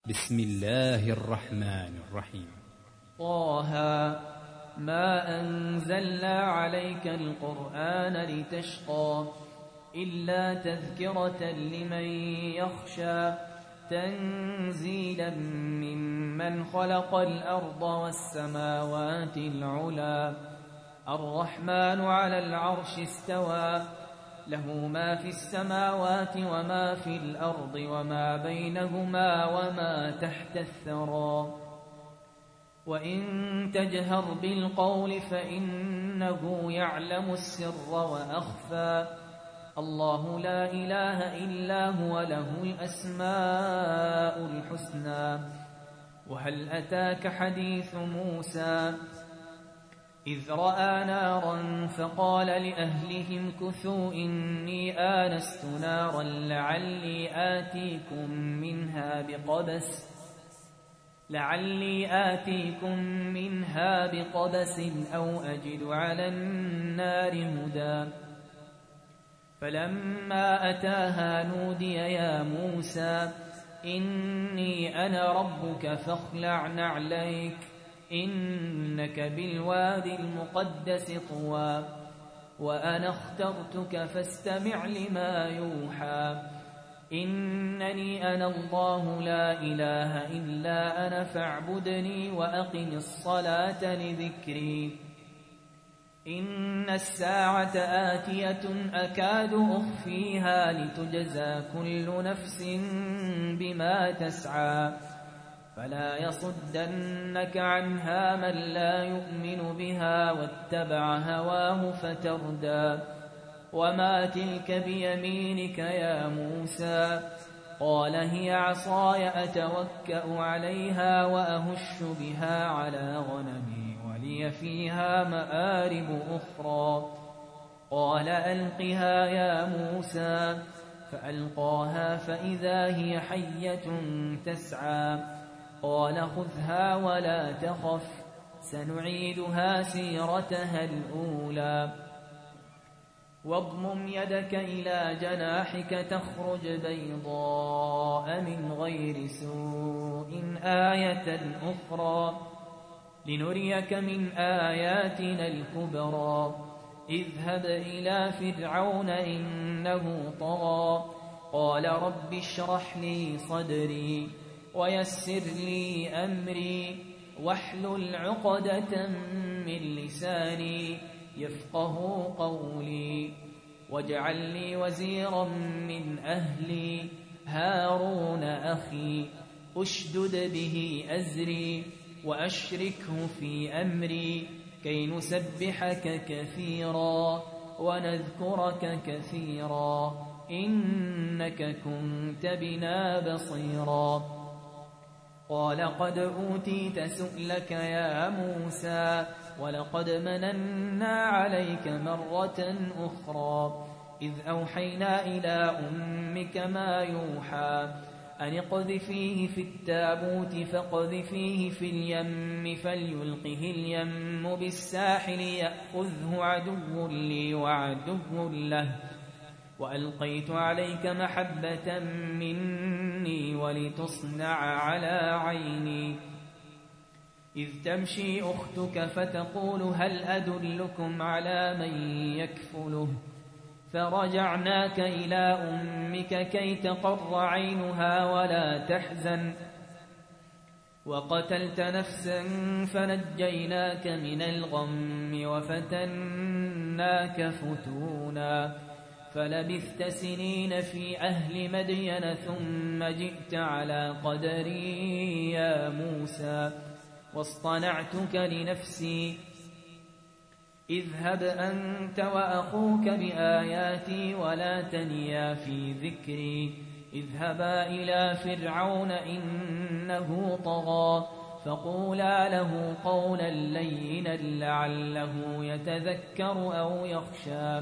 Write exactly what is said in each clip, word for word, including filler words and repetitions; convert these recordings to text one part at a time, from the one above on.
بسم الله الرحمن الرحيم. طه ما أنزلنا عليك القرآن لتشقى إلا تذكرة لمن يخشى تنزيلا ممن خلق الأرض والسماوات العلى الرحمن على العرش استوى له ما في السماوات وما في الأرض وما بينهما وما تحت الثرى وإن تجهر بالقول فإنه يعلم السر وأخفى الله لا إله إلا هو له الأسماء الحسنى وهل أتاك حديث موسى إذ رأى نارا فقال لأهلهم كثوا إني آنست نارا لعلي آتيكم منها بقبس لعلي آتيكم منها بقبس أو أجد على النار هدى فلما أتاها نودي يا موسى إني أنا ربك فاخلع نعليك إنك بالوادي المقدس طوى وأنا اخترتك فاستمع لما يوحى إنني أنا الله لا إله إلا أنا فاعبدني وأقم الصلاة لذكري إن الساعة آتية أكاد أخفيها لتجزى كل نفس بما تسعى فلا يصدنك عنها من لا يؤمن بها واتبع هواه فتردى وما تلك بيمينك يا موسى قال هي عصاي أتوكأ عليها وأهش بها على غنمي ولي فيها مآرب أخرى قال ألقها يا موسى فألقاها فإذا هي حية تسعى قال خذها ولا تخف سنعيدها سيرتها الأولى واضمم يدك إلى جناحك تخرج بيضاء من غير سوء آية أخرى لنريك من آياتنا الكبرى اذهب إلى فرعون إنه طغى قال رب اشرح لي صدري ويسر لي أمري واحلل عقدة من لساني يفقه قولي واجعل لي وزيرا من أهلي هارون أخي أشدد به أزري وأشركه في أمري كي نسبحك كثيرا ونذكرك كثيرا إنك كنت بنا بصيرا قال قد أوتيت سؤلك يا موسى ولقد مننا عليك مرة أخرى إذ أوحينا إلى أمك ما يوحى أن اقذفيه في التابوت فاقذفيه في اليم فليلقه اليم بالساحل يأخذه عدو لي وعدو له وألقيت عليك محبة مني ولتصنع على عيني إذ تمشي أختك فتقول هل أدلكم على من يكفله فرجعناك إلى أمك كي تقر عينها ولا تحزن وقتلت نفسا فنجيناك من الغم وفتناك فتونا فلبثت سنين في أهل مدين ثم جئت على قدري يا موسى واصطنعتك لنفسي اذهب أنت وأخوك بآياتي ولا تنيا في ذكري اذهبا إلى فرعون إنه طغى فقولا له قولا لينا لعله يتذكر أو يخشى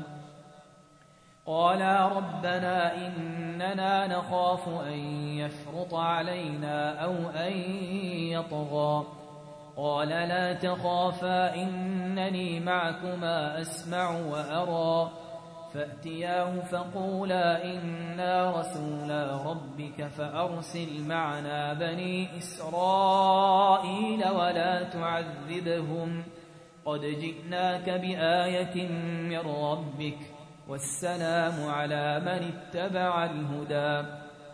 قالا ربنا إننا نخاف أن يفرط علينا أو أن يطغى قال لا تخافا إنني معكما أسمع وأرى فأتياه فقولا إنا رسولا ربك فأرسل معنا بني إسرائيل ولا تعذبهم قد جئناك بآية من ربك والسلام على من اتبع الهدى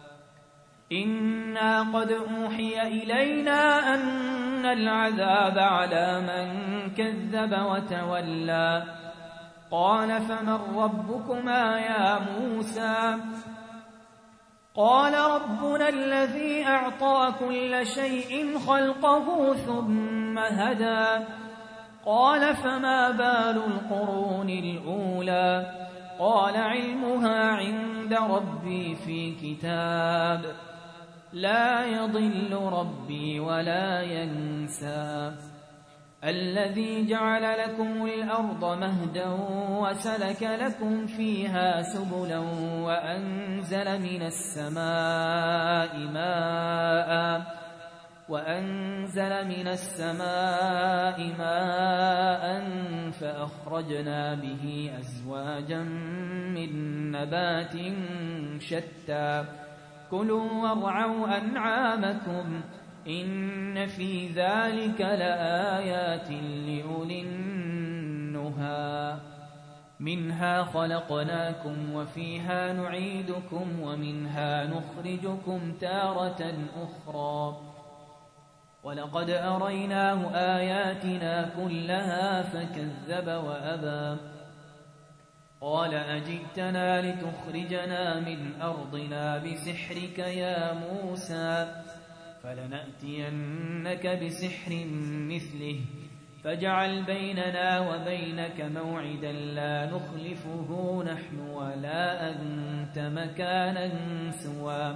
إنا قد أوحي إلينا أن العذاب على من كذب وتولى قال فمن ربكما يا موسى قال ربنا الذي أعطى كل شيء خلقه ثم هدى قال فما بال القرون الأولى قال علمها عند ربي في كتاب لا يضل ربي ولا ينسى الذي جعل لكم الأرض مهدا وسلك لكم فيها سبلا وأنزل من السماء ماء وأنزل من السماء ماء فأخرجنا به أزواجا من نبات شتى كلوا وارعوا أنعامكم إن في ذلك لآيات لأولي النهى منها خلقناكم وفيها نعيدكم ومنها نخرجكم تارة أخرى ولقد أريناه آياتنا كلها فكذب وأبى قال أجئتنا لتخرجنا من أرضنا بسحرك يا موسى فلنأتينك بسحر مثله فاجعل بيننا وبينك موعدا لا نخلفه نحن ولا أنت مكانا سوى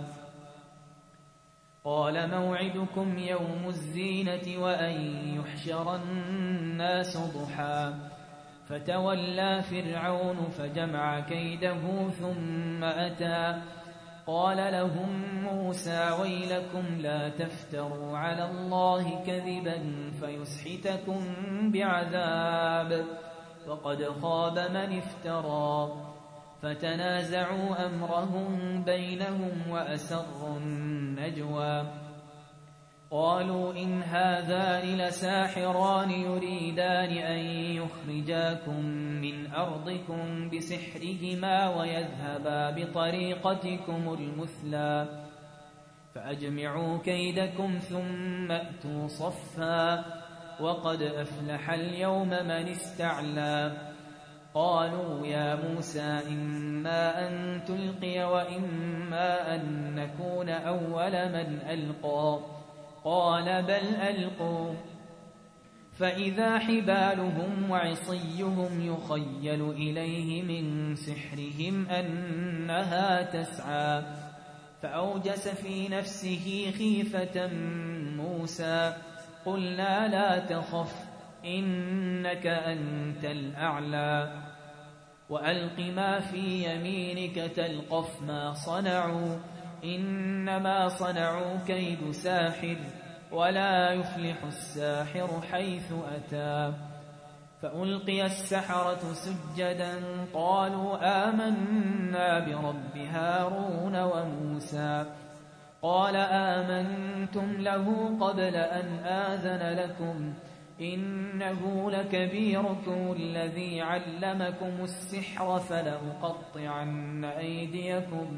قال موعدكم يوم الزينة وأن يحشر الناس ضحى فتولى فرعون فجمع كيده ثم أتى قال لهم موسى ويلكم لا تفتروا على الله كذبا فيسحتكم بعذاب وقد خاب من افترى فتنازعوا أمرهم بينهم وأسروا النجوى قالوا إن هذان لساحران يريدان أن يخرجاكم من أرضكم بسحرهما ويذهبا بطريقتكم المثلى فأجمعوا كيدكم ثم أتوا صفا وقد أفلح اليوم من استعلى قالوا يا موسى إما أن تلقي وإما أن نكون أول من ألقى قال بل ألقوا فإذا حبالهم وعصيهم يخيل إليه من سحرهم أنها تسعى فأوجس في نفسه خيفة موسى قلنا لا تخف إنك أنت الأعلى وألق ما في يمينك تلقف ما صنعوا إنما صنعوا كيد ساحر ولا يفلح الساحر حيث أتى فألقي السحرة سجدا قالوا آمنا برب هارون وموسى قال آمنتم له قبل أن آذن لكم إنه لكبيركم الذي علمكم السحر فلأقطعن أيديكم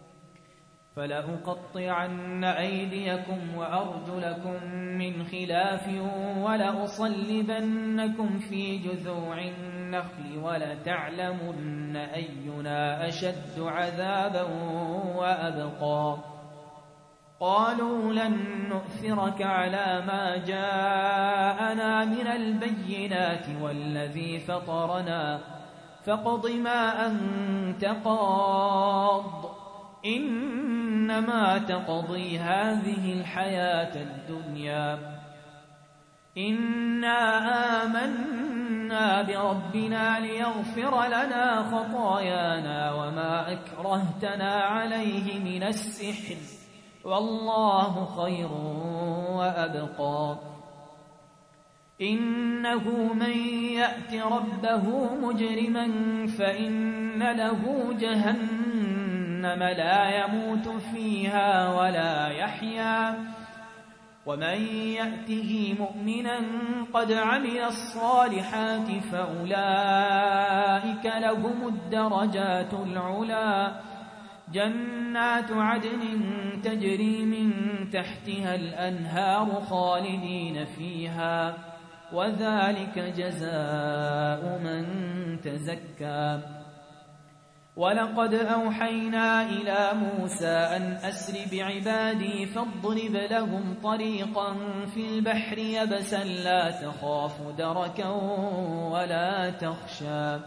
فلأقطعن أيديكم وأرجلكم من خلاف ولأصلبنكم في جذوع النخل ولتعلمن أينا أشد عذابا وأبقى قالوا لن نؤثرك على ما جاءنا من البينات والذي فطرنا فاقض ما أنت قاض إنما تقضي هذه الحياة الدنيا إنا آمنا بربنا ليغفر لنا خطايانا وما أكرهتنا عليه من السحر والله خير وأبقى إنه من يأت ربه مجرما فإن له جهنم لا يموت فيها ولا يحيا ومن يأته مؤمنا قد عمل الصالحات فأولئك لهم الدرجات العلا جنات عدن تجري من تحتها الأنهار خالدين فيها وذلك جزاء من تزكى ولقد أوحينا إلى موسى أن أسر بعبادي فاضرب لهم طريقا في البحر يبسا لا تخاف دركا ولا تخشى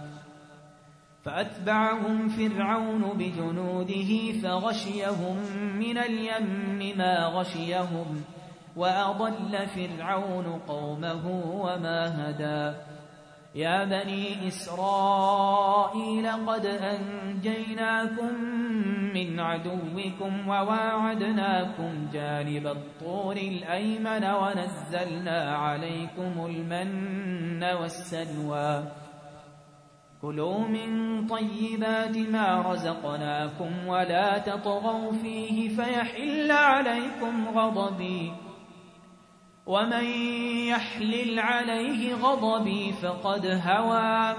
فأتبعهم فرعون بجنوده فغشيهم من اليم ما غشيهم وأضل فرعون قومه وما هدى يا بني إسرائيل قد أنجيناكم من عدوكم وواعدناكم جانب الطور الأيمن ونزلنا عليكم المن والسلوى كلوا من طيبات ما رزقناكم ولا تطغوا فيه فيحل عليكم غضبي ومن يحلل عليه غضبي فقد هوى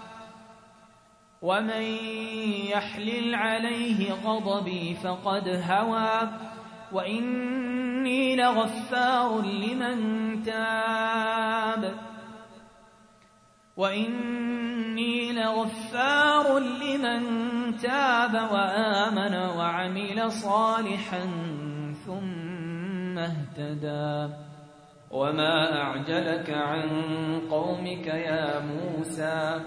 ومن يحلل عليه غضبي فقد هوى وإني لغفار لمن تاب وإني لغفار لمن تاب وآمن وعمل صالحا ثم اهتدى وما أعجلك عن قومك يا موسى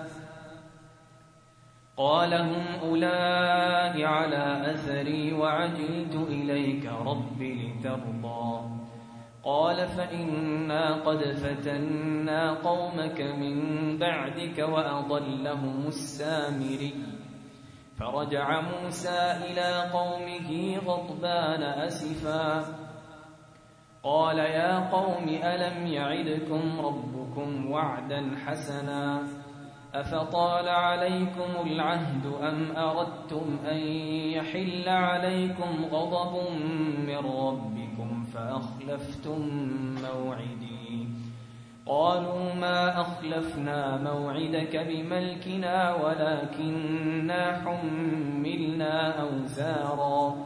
قال هم أولئك على أثري وعجلت إليك رب لترضى قال فإنا قد فتنا قومك من بعدك وأضلهم السامري فرجع موسى إلى قومه غضبان أسفا قال يا قوم ألم يعدكم ربكم وعدا حسنا أفطال عليكم العهد أم أردتم أن يحل عليكم غضب من ربكم فأخلفتم موعدي قالوا ما أخلفنا موعدك بملكنا ولكننا حملنا أوزارا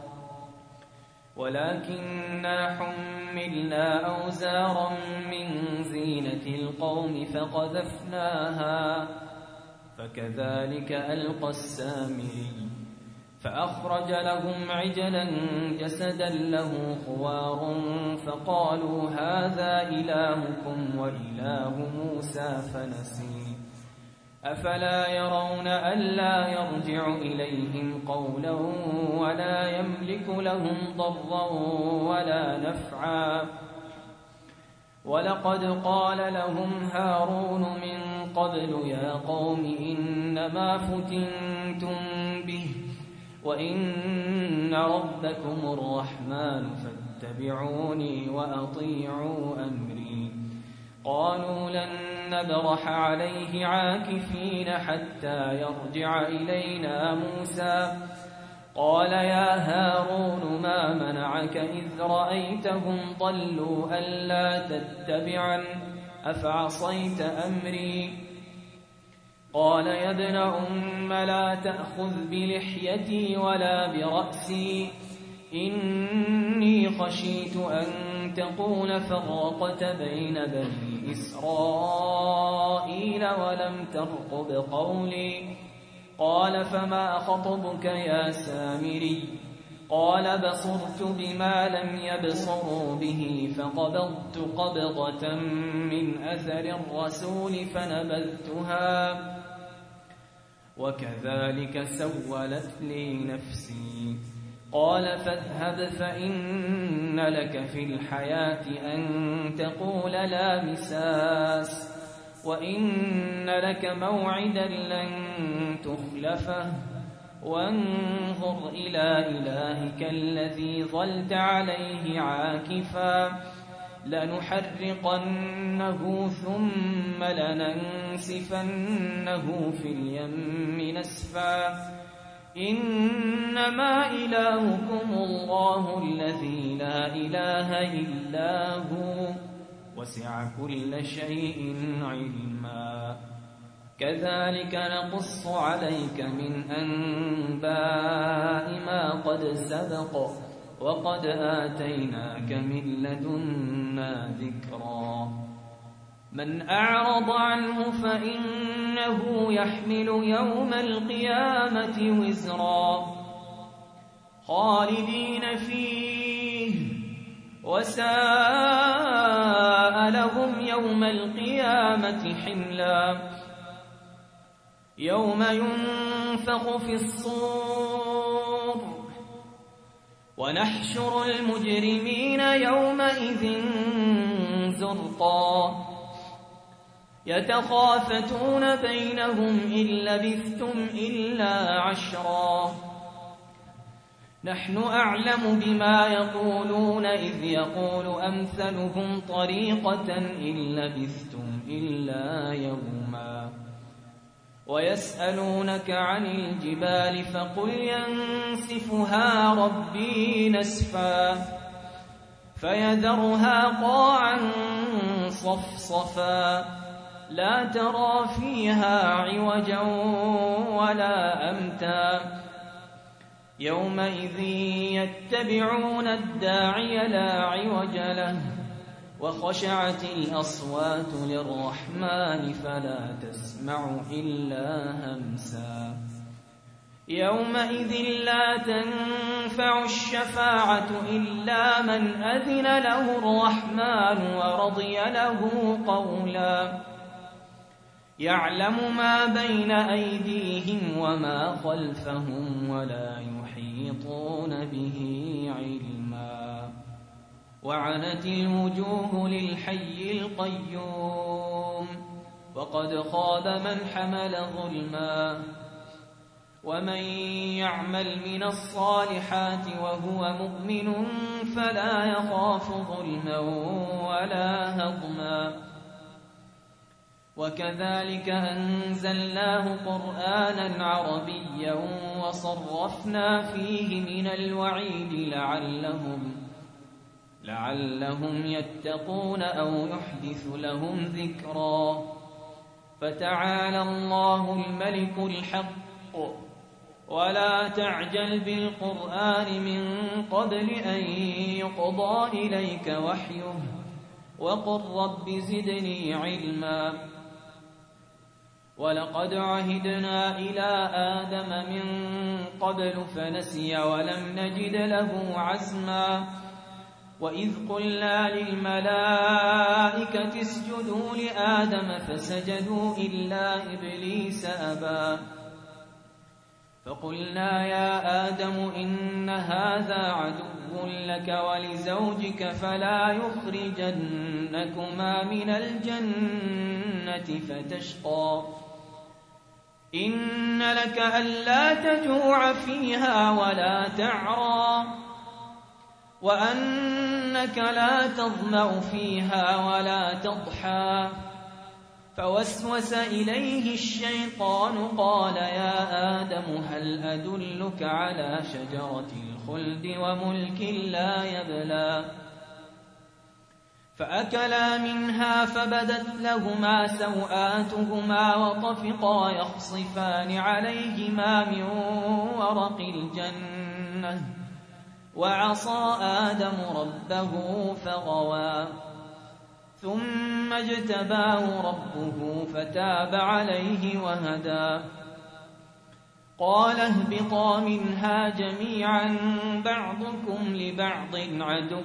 ولكننا حملنا أوزارا من زينة القوم فقذفناها فكذلك ألقى السامري فأخرج لهم عجلا جسدا له خوار فقالوا هذا إلهكم وإله موسى فنسي أفلا يرون ألا يرجع إليهم قولا ولا يملك لهم ضرا ولا نفعا ولقد قال لهم هارون من قبل يا قوم إنما فتنتم به وإن ربكم الرحمن فاتبعوني وأطيعوا أمري قالوا لن نبرح عليه عاكفين حتى يرجع إلينا موسى قال يا هارون ما منعك إذ رأيتهم ضلوا ألا تتبعن أفعصيت أمري قال يا ابن أم لا تأخذ بلحيتي ولا برأسي إني خشيت أن تقول فرقت بين بني إسرائيل ولم ترقب قولي قال فما خطبك يا سامري قال بصرت بما لم يبصروا به فقبضت قبضة من أثر الرسول فنبذتها وكذلك سولت لي نفسي قال فاذهب فإن لك في الحياة أن تقول لا مساس وإن لك موعدا لن تخلفه وانظر إلى إلهك الذي ظلت عليه عاكفا لنحرقنه ثم لننسفنه في اليم نسفا إنما إلهكم الله الذي لا إله إلا هو وسع كل شيء علما كذلك نقص عليك من أنباء ما قد سبق وقد آتيناك من لدنا ذكرا من أعرض عنه فإنه يحمل يوم القيامة وزرا خالدين فيه وساء لهم يوم القيامة حملا يوم ينفخ في الصور ونحشر المجرمين يومئذ زرقا يتخافتون بينهم إن لبثتم إلا عشرا نحن أعلم بما يقولون إذ يقول أمثلهم طريقة إن لبثتم إلا يوما ويسألونك عن الجبال فقل ينسفها ربي نسفا فيذرها قاعا صفصفا لا ترى فيها عوجا ولا أمتا يومئذ يتبعون الداعي لا عوج له وخشعت الأصوات للرحمن فلا تسمع إلا همسا يومئذ لا تنفع الشفاعة إلا من أذن له الرحمن ورضي له قولا يعلم ما بين أيديهم وما خلفهم ولا يحيطون به علما وعنت الوجوه للحي القيوم وقد خاب من حمل ظلما ومن يعمل من الصالحات وهو مؤمن فلا يخاف ظلما ولا هضما وكذلك أنزلناه قرآنا عربيا وصرفنا فيه من الوعيد لعلهم لعلهم يتقون أو يحدث لهم ذكرا فتعالى الله الملك الحق ولا تعجل بالقرآن من قبل أن يقضى إليك وحيه وقل رب زدني علما ولقد عهدنا إلى آدم من قبل فنسي ولم نجد له عزما وإذ قلنا للملائكة اسجدوا لآدم فسجدوا إلا إبليس أبى فقلنا يا آدم إن هذا عدو لك ولزوجك فلا يخرجنكما من الجنة فتشقى إن لك ألا تجوع فيها ولا تعرى وأنك لا تظمأ فيها ولا تضحى فوسوس إليه الشيطان قال يا آدم هل أدلك على شجرة الخلد وملك لا يبلى فأكلا منها فبدت لهما سوآتهما وطفقا يخصفان عليهما من ورق الجنة وعصى آدم ربه فغوى ثم اجتباه ربه فتاب عليه وهدى قال اهبطا منها جميعا بعضكم لبعض عدو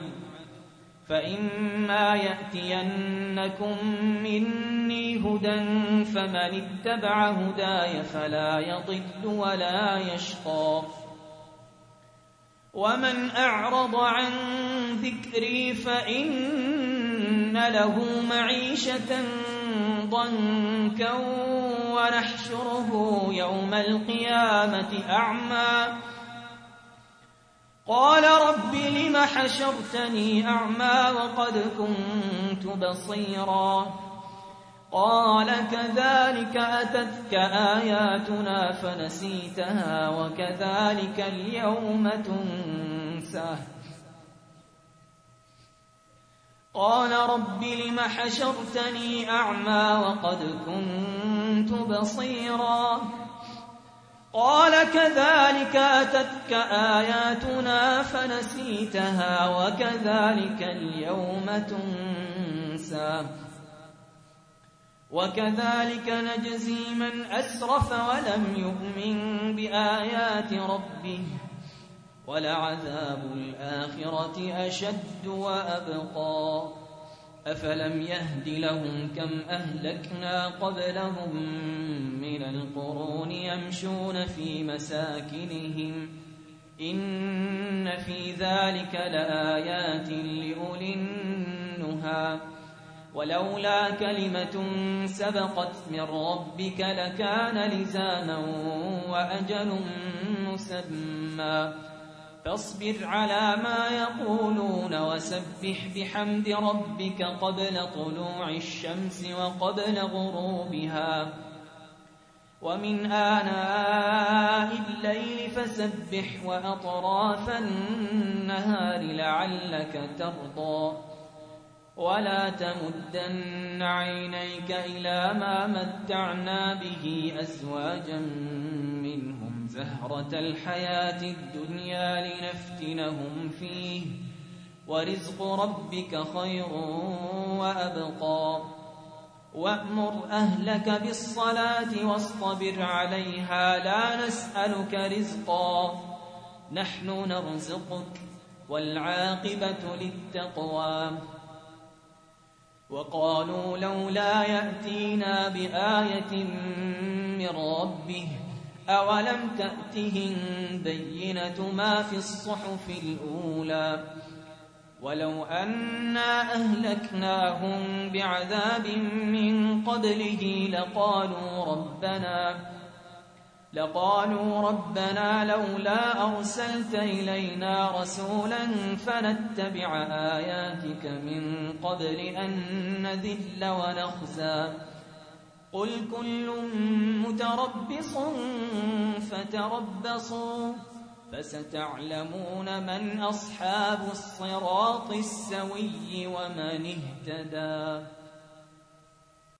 فإما يأتينكم مني هدى فمن اتبع هداي فلا يضل ولا يشقى ومن أعرض عن ذكري فإن له معيشة ضنكا ونحشره يوم القيامة أعمى قال رب لم حشرتني أعمى وقد كنت بصيرا قال كذلك أتتك آياتنا فنسيتها وكذلك اليوم تنسى قال رب لم حشرتني أعمى وقد كنت بصيرا قال كذلك أتتك آياتنا فنسيتها وكذلك اليوم تنسى وكذلك نجزي من أسرف ولم يؤمن بآيات ربه ولعذاب الآخرة أشد وأبقى أفلم يهد لهم كم أهلكنا قبلهم من القرون يمشون في مساكنهم إن في ذلك لآيات لأولي النهى ولولا كلمة سبقت من ربك لكان لزاما وأجل مسمى فاصبر على ما يقولون وسبح بحمد ربك قبل طلوع الشمس وقبل غروبها ومن آناء الليل فسبح وأطراف النهار لعلك ترضى ولا تمدن عينيك إلى ما متعنا به أزواجا منهم زهرة الحياة الدنيا لنفتنهم فيه ورزق ربك خير وأبقى وأمر أهلك بالصلاة واصطبر عليها لا نسألك رزقا نحن نرزقك والعاقبة للتقوى وقالوا لولا يأتينا بآية من ربه أولم تأتهم بينة ما في الصحف الأولى ولو أنا أهلكناهم بعذاب من قبله لقالوا ربنا لقالوا ربنا لولا أرسلت إلينا رسولا فنتبع آياتك من قبل أن نذل ونخزى قل كل متربص فتربصوا فستعلمون من أصحاب الصراط السوي ومن اهتدى.